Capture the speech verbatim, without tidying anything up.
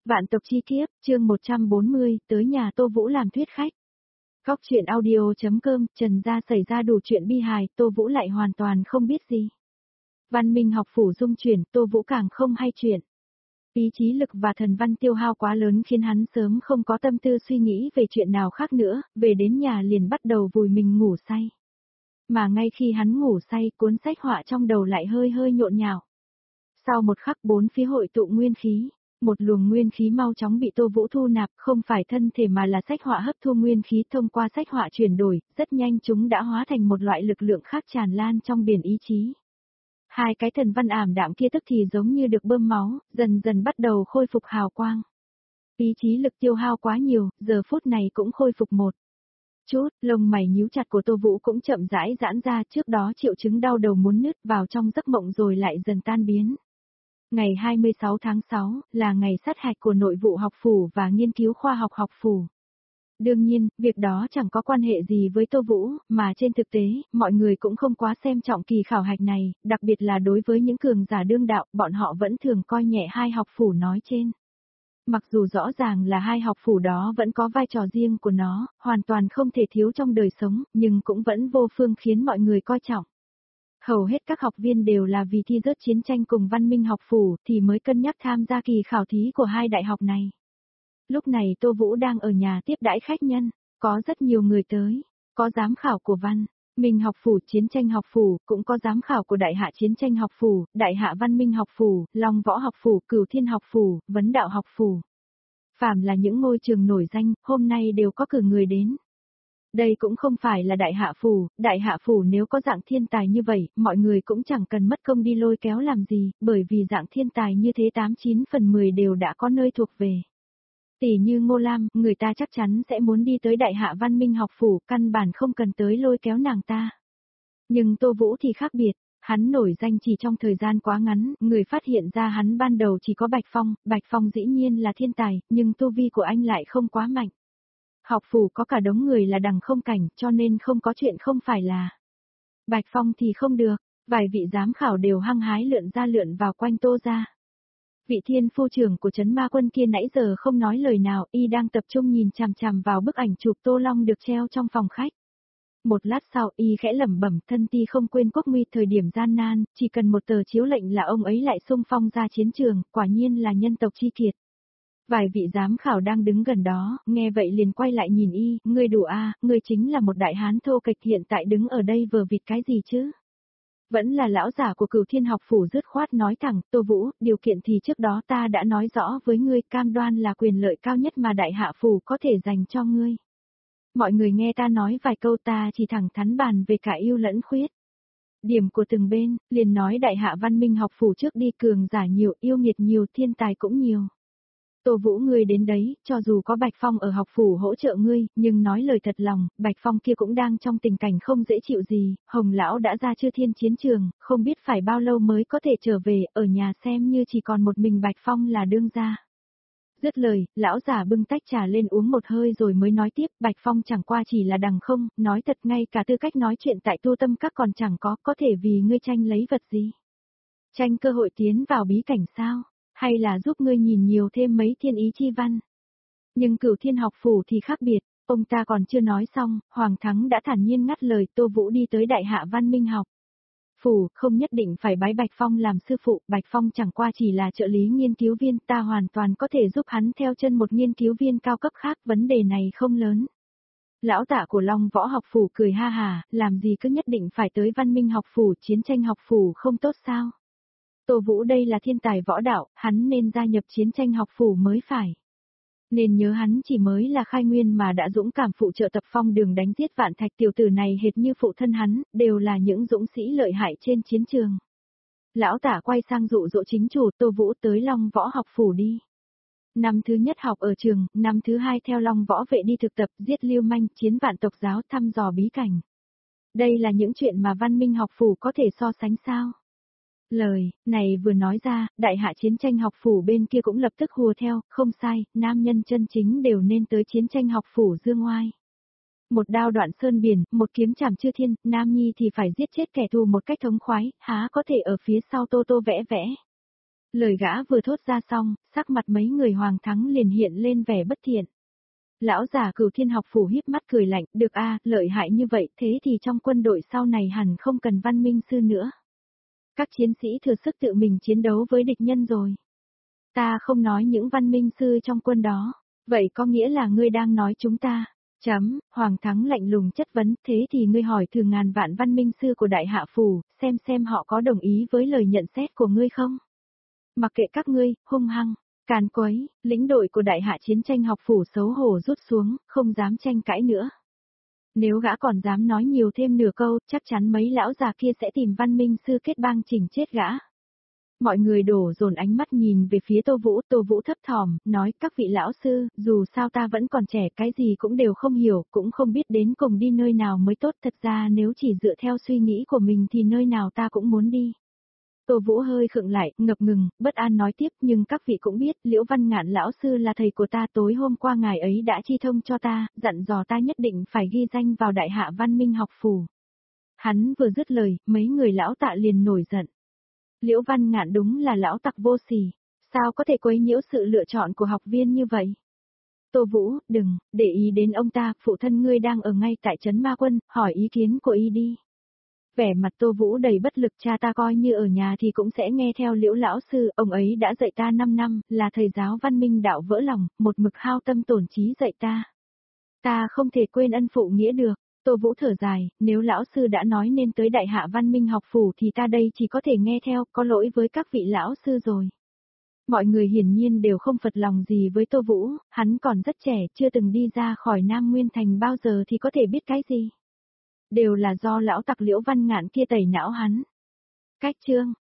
Vạn tộc chi kiếp, chương một trăm bốn mươi, tới nhà Tô Vũ làm thuyết khách. Góc chuyện audio.com, Trần gia xảy ra đủ chuyện bi hài, Tô Vũ lại hoàn toàn không biết gì. Văn minh học phủ dung chuyển, Tô Vũ càng không hay chuyện. Ý chí lực và thần văn tiêu hao quá lớn khiến hắn sớm không có tâm tư suy nghĩ về chuyện nào khác nữa, về đến nhà liền bắt đầu vùi mình ngủ say. Mà ngay khi hắn ngủ say, cuốn sách họa trong đầu lại hơi hơi nhộn nhạo. Sau một khắc bốn phía hội tụ nguyên khí. Một luồng nguyên khí mau chóng bị Tô Vũ thu nạp, không phải thân thể mà là sách họa hấp thu nguyên khí thông qua sách họa chuyển đổi, rất nhanh chúng đã hóa thành một loại lực lượng khác tràn lan trong biển ý chí. Hai cái thần văn ảm đạm kia tức thì giống như được bơm máu, dần dần bắt đầu khôi phục hào quang. Ý chí lực tiêu hao quá nhiều, giờ phút này cũng khôi phục một chút, lông mày nhíu chặt của Tô Vũ cũng chậm rãi giãn ra, trước đó triệu chứng đau đầu muốn nứt vào trong giấc mộng rồi lại dần tan biến. Ngày hai mươi sáu tháng sáu, là ngày sát hạch của nội vụ học phủ và nghiên cứu khoa học học phủ. Đương nhiên, việc đó chẳng có quan hệ gì với Tô Vũ, mà trên thực tế, mọi người cũng không quá xem trọng kỳ khảo hạch này, đặc biệt là đối với những cường giả đương đạo, bọn họ vẫn thường coi nhẹ hai học phủ nói trên. Mặc dù rõ ràng là hai học phủ đó vẫn có vai trò riêng của nó, hoàn toàn không thể thiếu trong đời sống, nhưng cũng vẫn vô phương khiến mọi người coi trọng. Hầu hết các học viên đều là vì thi rớt chiến tranh cùng văn minh học phủ thì mới cân nhắc tham gia kỳ khảo thí của hai đại học này. Lúc này Tô Vũ đang ở nhà tiếp đãi khách nhân, có rất nhiều người tới, có giám khảo của văn minh học phủ, chiến tranh học phủ, cũng có giám khảo của đại hạ chiến tranh học phủ, đại hạ văn minh học phủ, long võ học phủ, cửu thiên học phủ, vấn đạo học phủ. Phàm là những ngôi trường nổi danh, hôm nay đều có cử người đến. Đây cũng không phải là đại hạ phủ, đại hạ phủ nếu có dạng thiên tài như vậy, mọi người cũng chẳng cần mất công đi lôi kéo làm gì, bởi vì dạng thiên tài như thế tám chín phần mười đều đã có nơi thuộc về. Tỷ như Ngô Lam, người ta chắc chắn sẽ muốn đi tới đại hạ văn minh học phủ, căn bản không cần tới lôi kéo nàng ta. Nhưng Tô Vũ thì khác biệt, hắn nổi danh chỉ trong thời gian quá ngắn, người phát hiện ra hắn ban đầu chỉ có Bạch Phong, Bạch Phong dĩ nhiên là thiên tài, nhưng tu vi của anh lại không quá mạnh. Học phủ có cả đống người là đằng không cảnh, cho nên không có chuyện không phải là. Bạch Phong thì không được, vài vị giám khảo đều hăng hái lượn ra lượn vào quanh Tô ra. Vị thiên phu trưởng của trấn ma quân kia nãy giờ không nói lời nào, y đang tập trung nhìn chằm chằm vào bức ảnh chụp Tô Long được treo trong phòng khách. Một lát sau, y khẽ lẩm bẩm, thân ti không quên quốc nguy thời điểm gian nan, chỉ cần một tờ chiếu lệnh là ông ấy lại xung phong ra chiến trường, quả nhiên là nhân tộc chi kiệt. Vài vị giám khảo đang đứng gần đó, nghe vậy liền quay lại nhìn y, ngươi đủ a, à, ngươi chính là một đại hán thô kịch hiện tại đứng ở đây vờ vịt cái gì chứ? Vẫn là lão giả của cửu thiên học phủ dứt khoát nói thẳng, Tô Vũ, điều kiện thì trước đó ta đã nói rõ với ngươi, cam đoan là quyền lợi cao nhất mà đại hạ phủ có thể dành cho ngươi. Mọi người nghe ta nói vài câu, ta chỉ thẳng thắn bàn về cả yêu lẫn khuyết. Điểm của từng bên, liền nói đại hạ văn minh học phủ trước đi, cường giả nhiều, yêu nghiệt nhiều, thiên tài cũng nhiều. Tô Vũ ngươi đến đấy, cho dù có Bạch Phong ở học phủ hỗ trợ ngươi, nhưng nói lời thật lòng, Bạch Phong kia cũng đang trong tình cảnh không dễ chịu gì, Hồng Lão đã ra Chư Thiên chiến trường, không biết phải bao lâu mới có thể trở về, ở nhà xem như chỉ còn một mình Bạch Phong là đương gia. Dứt lời, lão giả bưng tách trà lên uống một hơi rồi mới nói tiếp, Bạch Phong chẳng qua chỉ là đằng không, nói thật ngay cả tư cách nói chuyện tại tu tâm các còn chẳng có, có thể vì ngươi tranh lấy vật gì. Tranh cơ hội tiến vào bí cảnh sao? Hay là giúp ngươi nhìn nhiều thêm mấy thiên ý chi văn. Nhưng cửu thiên học phủ thì khác biệt, ông ta còn chưa nói xong, Hoàng Thắng đã thản nhiên ngắt lời, Tô Vũ đi tới đại hạ văn minh học phủ, không nhất định phải bái Bạch Phong làm sư phụ, Bạch Phong chẳng qua chỉ là trợ lý nghiên cứu viên, ta hoàn toàn có thể giúp hắn theo chân một nghiên cứu viên cao cấp khác, vấn đề này không lớn. Lão tạ của Long Võ học phủ cười ha hà, làm gì cứ nhất định phải tới văn minh học phủ, chiến tranh học phủ không tốt sao? Tô Vũ đây là thiên tài võ đạo, hắn nên gia nhập chiến tranh học phủ mới phải. Nên nhớ hắn chỉ mới là khai nguyên mà đã dũng cảm phụ trợ Tập Phong Đường đánh giết Vạn Thạch, tiểu tử này hệt như phụ thân hắn, đều là những dũng sĩ lợi hại trên chiến trường. Lão tả quay sang dụ dỗ chính chủ, Tô Vũ tới Long Võ học phủ đi. Năm thứ nhất học ở trường, năm thứ hai theo Long Võ vệ đi thực tập, giết lưu manh, chiến vạn tộc giáo, thăm dò bí cảnh. Đây là những chuyện mà văn minh học phủ có thể so sánh sao? Lời này vừa nói ra, đại hạ chiến tranh học phủ bên kia cũng lập tức hùa theo, không sai, nam nhân chân chính đều nên tới chiến tranh học phủ dương oai. Một đao đoạn sơn biển, một kiếm chảm chư thiên, nam nhi thì phải giết chết kẻ thù một cách thống khoái, há có thể ở phía sau tô tô vẽ vẽ. Lời gã vừa thốt ra xong, sắc mặt mấy người Hoàng Thắng liền hiện lên vẻ bất thiện. Lão già Cửu Thiên học phủ híp mắt cười lạnh, được a, lợi hại như vậy, thế thì trong quân đội sau này hẳn không cần văn minh sư nữa. Các chiến sĩ thừa sức tự mình chiến đấu với địch nhân rồi. Ta không nói những văn minh sư trong quân đó, vậy có nghĩa là ngươi đang nói chúng ta. Chấm, Hoàng Thắng lạnh lùng chất vấn, thế thì ngươi hỏi thử ngàn vạn văn minh sư của Đại Hạ Phủ, xem xem họ có đồng ý với lời nhận xét của ngươi không? Mặc kệ các ngươi, hung hăng, càn quấy, lĩnh đội của Đại Hạ Chiến tranh học phủ xấu hổ rút xuống, không dám tranh cãi nữa. Nếu gã còn dám nói nhiều thêm nửa câu, chắc chắn mấy lão già kia sẽ tìm văn minh sư kết bang chỉnh chết gã. Mọi người đổ dồn ánh mắt nhìn về phía Tô Vũ, Tô Vũ thấp thỏm, nói các vị lão sư, dù sao ta vẫn còn trẻ, cái gì cũng đều không hiểu, cũng không biết đến cùng đi nơi nào mới tốt, thật ra nếu chỉ dựa theo suy nghĩ của mình thì nơi nào ta cũng muốn đi. Tô Vũ hơi khựng lại, ngập ngừng, bất an nói tiếp, nhưng các vị cũng biết, Liễu Văn Ngạn lão sư là thầy của ta, tối hôm qua ngài ấy đã chi thông cho ta, dặn dò ta nhất định phải ghi danh vào Đại Hạ Văn Minh học phủ. Hắn vừa dứt lời, mấy người lão tạ liền nổi giận. Liễu Văn Ngạn đúng là lão tặc vô sỉ, sao có thể quấy nhiễu sự lựa chọn của học viên như vậy? Tô Vũ, đừng, để ý đến ông ta, phụ thân ngươi đang ở ngay tại trấn Ma Quân, hỏi ý kiến của y đi. Vẻ mặt Tô Vũ đầy bất lực, cha ta coi như ở nhà thì cũng sẽ nghe theo Liễu lão sư, ông ấy đã dạy ta năm năm, là thầy giáo văn minh đạo vỡ lòng, một mực hao tâm tổn trí dạy ta. Ta không thể quên ân phụ nghĩa được. Tô Vũ thở dài, nếu lão sư đã nói nên tới Đại Hạ Văn Minh học phủ thì ta đây chỉ có thể nghe theo, có lỗi với các vị lão sư rồi. Mọi người hiển nhiên đều không phật lòng gì với Tô Vũ, hắn còn rất trẻ, chưa từng đi ra khỏi Nam Nguyên Thành bao giờ thì có thể biết cái gì. Đều là do lão tặc Liễu Văn Ngạn kia tẩy não hắn. Cách chương